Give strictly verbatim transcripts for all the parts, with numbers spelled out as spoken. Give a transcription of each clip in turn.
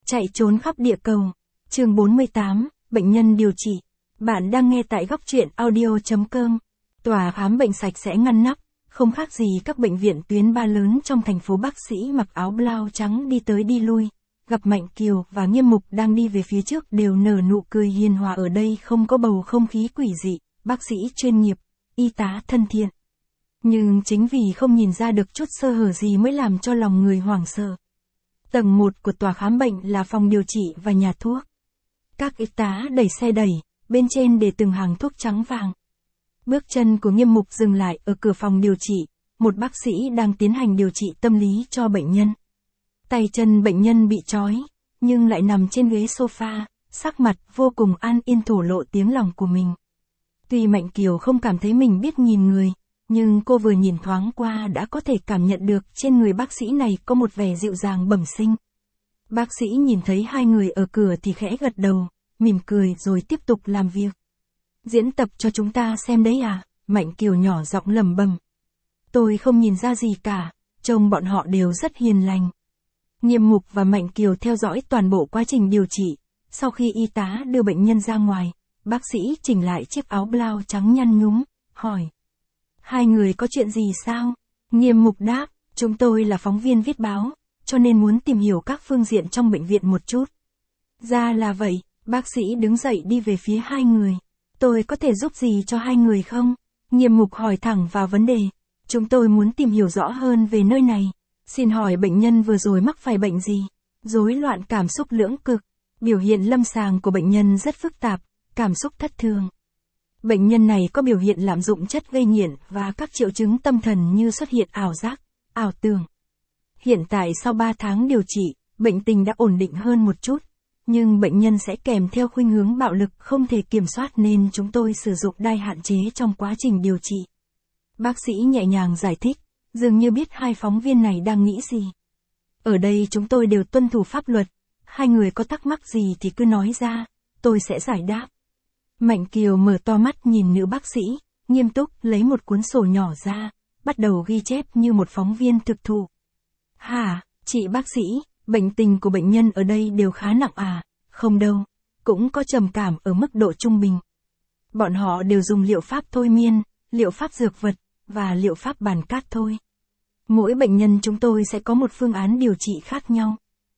Chạy trốn khắp địa cầu. Chương bốn mươi tám, bệnh nhân điều trị. Bạn đang nghe tại góc truyện audio chấm com. Tòa khám bệnh sạch sẽ ngăn nắp, không khác gì các bệnh viện tuyến ba lớn trong thành phố. Bác sĩ mặc áo blau trắng đi tới đi lui, gặp Mạnh Kiều và Nghiêm Mục đang đi về phía trước đều nở nụ cười hiền hòa. Ở đây không có bầu không khí quỷ dị, bác sĩ chuyên nghiệp, y tá thân thiện. Nhưng chính vì không nhìn ra được chút sơ hở gì mới làm cho lòng người hoảng sợ. Tầng một của tòa khám bệnh là phòng điều trị và nhà thuốc. Các y tá đẩy xe đẩy, bên trên để từng hàng thuốc trắng vàng. Bước chân của Nghiêm Mục dừng lại ở cửa phòng điều trị, một bác sĩ đang tiến hành điều trị tâm lý cho bệnh nhân. Tay chân bệnh nhân bị trói, nhưng lại nằm trên ghế sofa, sắc mặt vô cùng an yên thổ lộ tiếng lòng của mình. Tuy Mạnh Kiều không cảm thấy mình biết nhìn người, nhưng cô vừa nhìn thoáng qua đã có thể cảm nhận được trên người bác sĩ này có một vẻ dịu dàng bẩm sinh. Bác sĩ nhìn thấy hai người ở cửa thì khẽ gật đầu, mỉm cười rồi tiếp tục làm việc. Diễn tập cho chúng ta xem đấy à? Mạnh Kiều nhỏ giọng lẩm bẩm. Tôi không nhìn ra gì cả, trông bọn họ đều rất hiền lành. Nghiêm Mục và Mạnh Kiều theo dõi toàn bộ quá trình điều trị. Sau khi y tá đưa bệnh nhân ra ngoài, bác sĩ chỉnh lại chiếc áo blau trắng nhăn nhúm, hỏi. Hai người có chuyện gì sao? Nghiêm Mục đáp, chúng tôi là phóng viên viết báo, cho nên muốn tìm hiểu các phương diện trong bệnh viện một chút. Ra là vậy, bác sĩ đứng dậy đi về phía hai người. Tôi có thể giúp gì cho hai người không? Nghiêm Mục hỏi thẳng vào vấn đề. Chúng tôi muốn tìm hiểu rõ hơn về nơi này. Xin hỏi bệnh nhân vừa rồi mắc phải bệnh gì? Rối loạn cảm xúc lưỡng cực. Biểu hiện lâm sàng của bệnh nhân rất phức tạp, cảm xúc thất thường. Bệnh nhân này có biểu hiện lạm dụng chất gây nghiện và các triệu chứng tâm thần như xuất hiện ảo giác, ảo tưởng. Hiện tại sau ba tháng điều trị, bệnh tình đã ổn định hơn một chút, nhưng bệnh nhân sẽ kèm theo khuynh hướng bạo lực không thể kiểm soát nên chúng tôi sử dụng đai hạn chế trong quá trình điều trị. Bác sĩ nhẹ nhàng giải thích, dường như biết hai phóng viên này đang nghĩ gì. Ở đây chúng tôi đều tuân thủ pháp luật, hai người có thắc mắc gì thì cứ nói ra, tôi sẽ giải đáp. Mạnh Kiều mở to mắt nhìn nữ bác sĩ, nghiêm túc lấy một cuốn sổ nhỏ ra, bắt đầu ghi chép như một phóng viên thực thụ. Hả, chị bác sĩ, bệnh tình của bệnh nhân ở đây đều khá nặng à? Không đâu, cũng có trầm cảm ở mức độ trung bình. Bọn họ đều dùng liệu pháp thôi miên, liệu pháp dược vật, và liệu pháp bàn cát thôi. Mỗi bệnh nhân chúng tôi sẽ có một phương án điều trị khác nhau.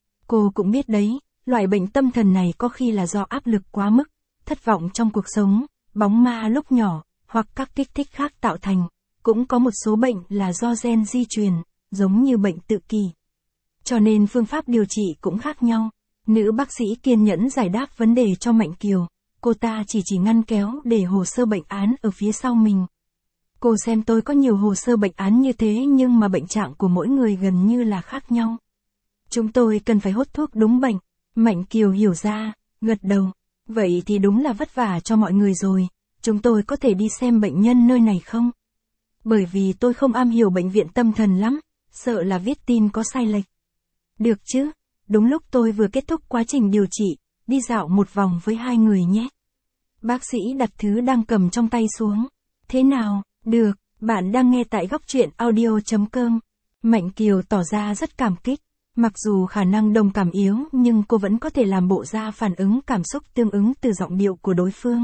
Cô cũng biết đấy, loại bệnh tâm thần này có khi là do áp lực quá mức, thất vọng trong cuộc sống, bóng ma lúc nhỏ, hoặc các kích thích khác tạo thành. Cũng có một số bệnh là do gen di truyền, giống như bệnh tự kỷ. Cho nên phương pháp điều trị cũng khác nhau. Nữ bác sĩ kiên nhẫn giải đáp vấn đề cho Mạnh Kiều. Cô ta chỉ chỉ ngăn kéo để hồ sơ bệnh án ở phía sau mình. Cô xem tôi có nhiều hồ sơ bệnh án như thế nhưng mà bệnh trạng của mỗi người gần như là khác nhau. Chúng tôi cần phải hốt thuốc đúng bệnh. Mạnh Kiều hiểu ra, gật đầu. Vậy thì đúng là vất vả cho mọi người rồi. Chúng tôi có thể đi xem bệnh nhân nơi này không? Bởi vì tôi không am hiểu bệnh viện tâm thần lắm, sợ là viết tin có sai lệch. Được chứ, đúng lúc tôi vừa kết thúc quá trình điều trị, đi dạo một vòng với hai người nhé. Bác sĩ đặt thứ đang cầm trong tay xuống. Thế nào, được, bạn đang nghe tại góc truyện audio chấm com. Mạnh Kiều tỏ ra rất cảm kích. Mặc dù khả năng đồng cảm yếu nhưng cô vẫn có thể làm bộ ra phản ứng cảm xúc tương ứng từ giọng điệu của đối phương.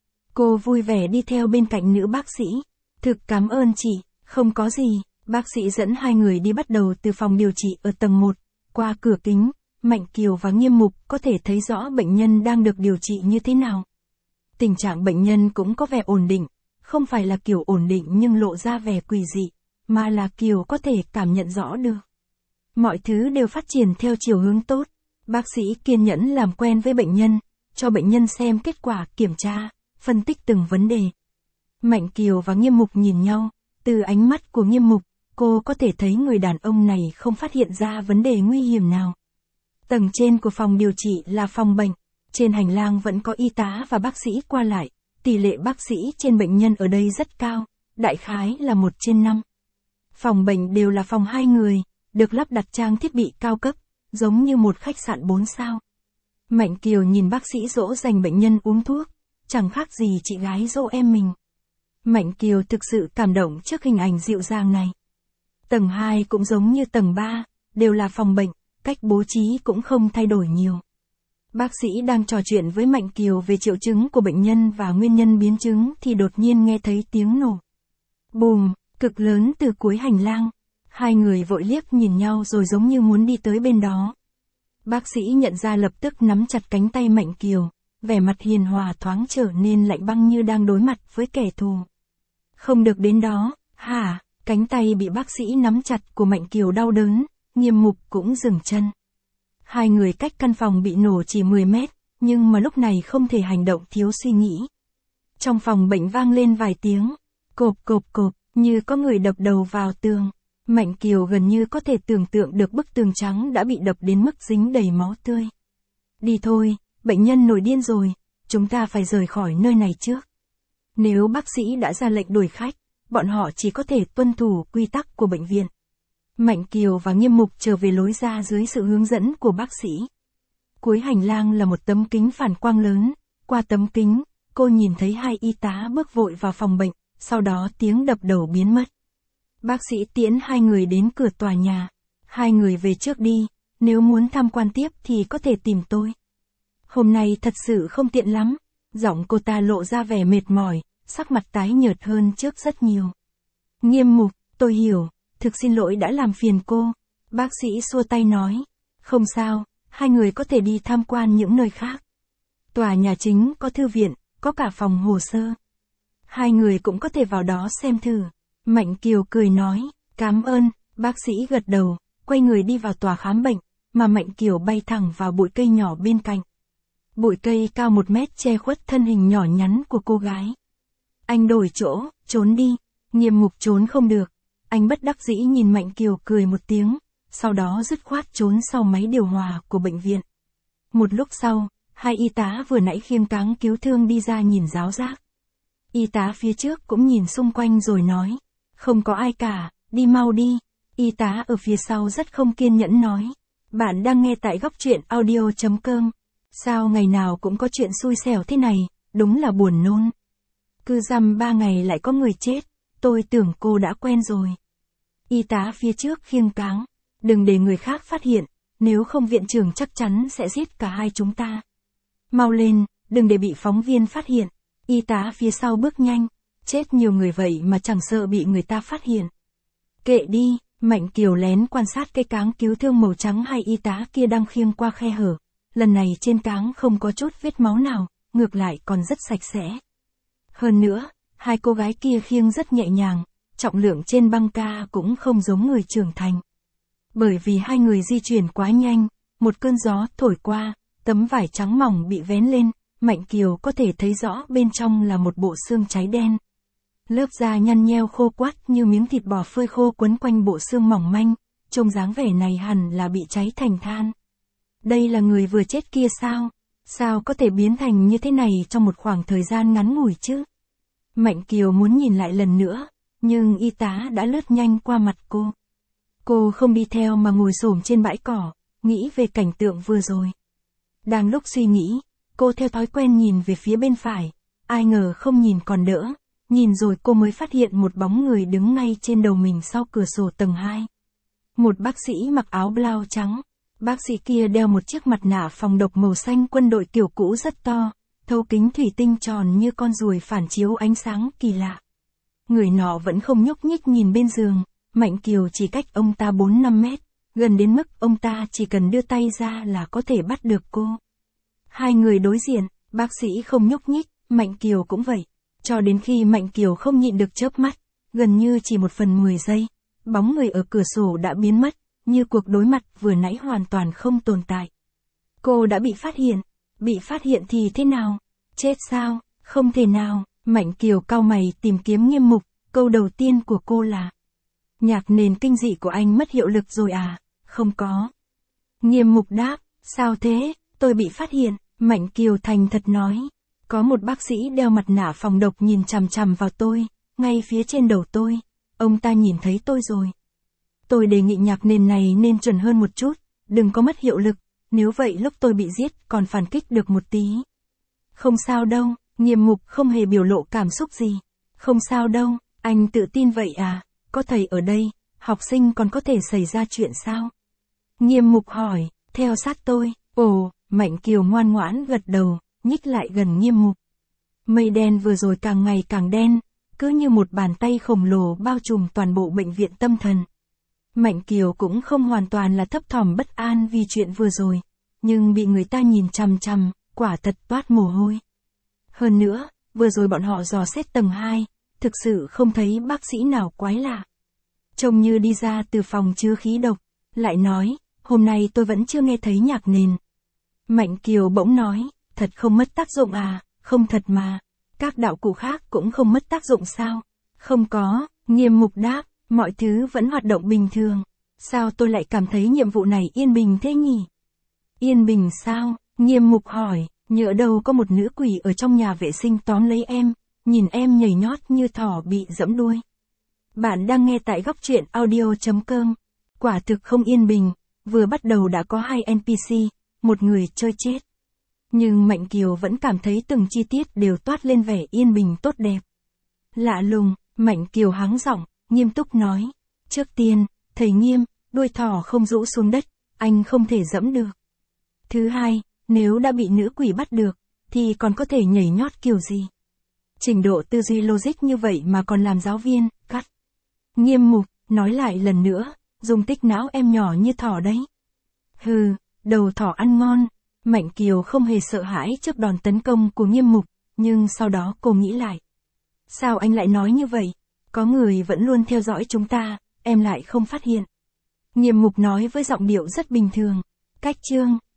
Cô vui vẻ đi theo bên cạnh nữ bác sĩ. Thực cảm ơn chị, không có gì. Bác sĩ dẫn hai người đi bắt đầu từ phòng điều trị ở tầng một. Qua cửa kính, Mạnh Kiều và Nghiêm Mục có thể thấy rõ bệnh nhân đang được điều trị như thế nào. Tình trạng bệnh nhân cũng có vẻ ổn định, không phải là kiểu ổn định nhưng lộ ra vẻ quỷ dị, mà là kiểu có thể cảm nhận rõ được. Mọi thứ đều phát triển theo chiều hướng tốt. Bác sĩ kiên nhẫn làm quen với bệnh nhân, cho bệnh nhân xem kết quả kiểm tra, phân tích từng vấn đề. Mạnh Kiều và Nghiêm Mục nhìn nhau, từ ánh mắt của Nghiêm Mục, cô có thể thấy người đàn ông này không phát hiện ra vấn đề nguy hiểm nào. Tầng trên của phòng điều trị là phòng bệnh, trên hành lang vẫn có y tá và bác sĩ qua lại, tỷ lệ bác sĩ trên bệnh nhân ở đây rất cao, đại khái là một trên năm. Phòng bệnh đều là phòng hai người, được lắp đặt trang thiết bị cao cấp, giống như một khách sạn bốn sao. Mạnh Kiều nhìn bác sĩ dỗ dành bệnh nhân uống thuốc, chẳng khác gì chị gái dỗ em mình. Mạnh Kiều thực sự cảm động trước hình ảnh dịu dàng này. Tầng hai cũng giống như tầng ba, đều là phòng bệnh, cách bố trí cũng không thay đổi nhiều. Bác sĩ đang trò chuyện với Mạnh Kiều về triệu chứng của bệnh nhân và nguyên nhân biến chứng thì đột nhiên nghe thấy tiếng nổ. Bùm, cực lớn từ cuối hành lang. Hai người vội liếc nhìn nhau rồi giống như muốn đi tới bên đó. Bác sĩ nhận ra lập tức nắm chặt cánh tay Mạnh Kiều, vẻ mặt hiền hòa thoáng trở nên lạnh băng như đang đối mặt với kẻ thù. Không được đến đó, hả? Cánh tay bị bác sĩ nắm chặt của Mạnh Kiều đau đớn, Nghiêm Mục cũng dừng chân. Hai người cách căn phòng bị nổ chỉ mười mét, nhưng mà lúc này không thể hành động thiếu suy nghĩ. Trong phòng bệnh vang lên vài tiếng, cộp cộp cộp, như có người đập đầu vào tường. Mạnh Kiều gần như có thể tưởng tượng được bức tường trắng đã bị đập đến mức dính đầy máu tươi. Đi thôi, bệnh nhân nổi điên rồi, chúng ta phải rời khỏi nơi này trước. Nếu bác sĩ đã ra lệnh đuổi khách, bọn họ chỉ có thể tuân thủ quy tắc của bệnh viện. Mạnh Kiều và Nghiêm Mục trở về lối ra dưới sự hướng dẫn của bác sĩ. Cuối hành lang là một tấm kính phản quang lớn, qua tấm kính, cô nhìn thấy hai y tá bước vội vào phòng bệnh, sau đó tiếng đập đầu biến mất. Bác sĩ tiễn hai người đến cửa tòa nhà. Hai người về trước đi, nếu muốn tham quan tiếp thì có thể tìm tôi. Hôm nay thật sự không tiện lắm. Giọng cô ta lộ ra vẻ mệt mỏi, sắc mặt tái nhợt hơn trước rất nhiều. Nghiêm Mục, tôi hiểu, thực xin lỗi đã làm phiền cô. Bác sĩ xua tay nói. Không sao, hai người có thể đi tham quan những nơi khác. Tòa nhà chính có thư viện, có cả phòng hồ sơ. Hai người cũng có thể vào đó xem thử. Mạnh Kiều cười nói, cảm ơn, bác sĩ gật đầu, quay người đi vào tòa khám bệnh, mà Mạnh Kiều bay thẳng vào bụi cây nhỏ bên cạnh. Bụi cây cao một mét che khuất thân hình nhỏ nhắn của cô gái. Anh đổi chỗ, trốn đi. Nghiêm Mục trốn không được. Anh bất đắc dĩ nhìn Mạnh Kiều cười một tiếng, sau đó dứt khoát trốn sau máy điều hòa của bệnh viện. Một lúc sau, hai y tá vừa nãy khiêng cáng cứu thương đi ra nhìn ráo rác. Y tá phía trước cũng nhìn xung quanh rồi nói, không có ai cả, đi mau đi. Y tá ở phía sau rất không kiên nhẫn nói, bạn đang nghe tại góc truyện audio chấm com. Sao ngày nào cũng có chuyện xui xẻo thế này, đúng là buồn nôn. Cứ dăm ba ngày lại có người chết, tôi tưởng cô đã quen rồi. Y tá phía trước khiêng cáng, đừng để người khác phát hiện, nếu không viện trưởng chắc chắn sẽ giết cả hai chúng ta. Mau lên, đừng để bị phóng viên phát hiện. Y tá phía sau bước nhanh, chết nhiều người vậy mà chẳng sợ bị người ta phát hiện. Kệ đi, Mạnh Kiều lén quan sát cây cáng cứu thương màu trắng hai y tá kia đang khiêng qua khe hở. Lần này trên cáng không có chút vết máu nào, ngược lại còn rất sạch sẽ. Hơn nữa, hai cô gái kia khiêng rất nhẹ nhàng, trọng lượng trên băng ca cũng không giống người trưởng thành. Bởi vì hai người di chuyển quá nhanh, một cơn gió thổi qua, tấm vải trắng mỏng bị vén lên, Mạnh Kiều có thể thấy rõ bên trong là một bộ xương cháy đen. Lớp da nhăn nheo khô quắt như miếng thịt bò phơi khô quấn quanh bộ xương mỏng manh, trông dáng vẻ này hẳn là bị cháy thành than. Đây là người vừa chết kia sao? Sao có thể biến thành như thế này trong một khoảng thời gian ngắn ngủi chứ? Mạnh Kiều muốn nhìn lại lần nữa, nhưng y tá đã lướt nhanh qua mặt cô. Cô không đi theo mà ngồi xổm trên bãi cỏ, nghĩ về cảnh tượng vừa rồi. Đang lúc suy nghĩ, cô theo thói quen nhìn về phía bên phải, ai ngờ không nhìn còn đỡ, nhìn rồi cô mới phát hiện một bóng người đứng ngay trên đầu mình sau cửa sổ tầng hai. Một bác sĩ mặc áo blau trắng. Bác sĩ kia đeo một chiếc mặt nạ phòng độc màu xanh quân đội kiểu cũ rất to, thấu kính thủy tinh tròn như con ruồi phản chiếu ánh sáng kỳ lạ. Người nọ vẫn không nhúc nhích nhìn bên giường, Mạnh Kiều chỉ cách ông ta bốn năm mét, gần đến mức ông ta chỉ cần đưa tay ra là có thể bắt được cô. Hai người đối diện, bác sĩ không nhúc nhích, Mạnh Kiều cũng vậy, cho đến khi Mạnh Kiều không nhịn được chớp mắt, gần như chỉ một phần mười giây, bóng người ở cửa sổ đã biến mất. Như cuộc đối mặt vừa nãy hoàn toàn không tồn tại. Cô đã bị phát hiện. Bị phát hiện thì thế nào? Chết sao? Không thể nào. Mạnh Kiều cau mày tìm kiếm Nghiêm Mục. Câu đầu tiên của cô là: nhạc nền kinh dị của anh mất hiệu lực rồi à? Không có. Nghiêm Mục đáp: sao thế? Tôi bị phát hiện. Mạnh Kiều thành thật nói: có một bác sĩ đeo mặt nạ phòng độc nhìn chằm chằm vào tôi, ngay phía trên đầu tôi. Ông ta nhìn thấy tôi rồi. Tôi đề nghị nhạc nền này nên chuẩn hơn một chút, đừng có mất hiệu lực, nếu vậy lúc tôi bị giết còn phản kích được một tí. Không sao đâu, Nghiêm Mục không hề biểu lộ cảm xúc gì. Không sao đâu, anh tự tin vậy à, có thầy ở đây, học sinh còn có thể xảy ra chuyện sao? Nghiêm Mục hỏi, theo sát tôi. Ồ, Mạnh Kiều ngoan ngoãn gật đầu, nhích lại gần Nghiêm Mục. Mây đen vừa rồi càng ngày càng đen, cứ như một bàn tay khổng lồ bao trùm toàn bộ bệnh viện tâm thần. Mạnh Kiều cũng không hoàn toàn là thấp thỏm bất an vì chuyện vừa rồi, nhưng bị người ta nhìn chằm chằm, quả thật toát mồ hôi. Hơn nữa, vừa rồi bọn họ dò xét tầng hai, thực sự không thấy bác sĩ nào quái lạ. Trông như đi ra từ phòng chứa khí độc, lại nói, hôm nay tôi vẫn chưa nghe thấy nhạc nền. Mạnh Kiều bỗng nói, thật không mất tác dụng à, không thật mà, các đạo cụ khác cũng không mất tác dụng sao? Không có, Nghiêm Mục đáp, mọi thứ vẫn hoạt động bình thường. Sao tôi lại cảm thấy nhiệm vụ này yên bình thế nhỉ? Yên bình sao? Nghiêm Mục hỏi, nhỡ đâu có một nữ quỷ ở trong nhà vệ sinh tóm lấy em, nhìn em nhảy nhót như thỏ bị giẫm đuôi. Bạn đang nghe tại góc truyện audio chấm com. Quả thực không yên bình, vừa bắt đầu đã có hai en pê xê, một người chơi chết. Nhưng Mạnh Kiều vẫn cảm thấy từng chi tiết đều toát lên vẻ yên bình tốt đẹp. Lạ lùng, Mạnh Kiều hắng giọng, nghiêm túc nói. Trước tiên, thầy Nghiêm, đuôi thỏ không rũ xuống đất, anh không thể giẫm được. Thứ hai, nếu đã bị nữ quỷ bắt được, thì còn có thể nhảy nhót kiểu gì? Trình độ tư duy logic như vậy mà còn làm giáo viên, cắt. Nghiêm Mục, nói lại lần nữa, dung tích não em nhỏ như thỏ đấy. Hừ, đầu thỏ ăn ngon. Mạnh Kiều không hề sợ hãi trước đòn tấn công của Nghiêm Mục, nhưng sau đó cô nghĩ lại. Sao anh lại nói như vậy? Có người vẫn luôn theo dõi chúng ta, em lại không phát hiện. Nghiêm Mục nói với giọng điệu rất bình thường. Cách chương.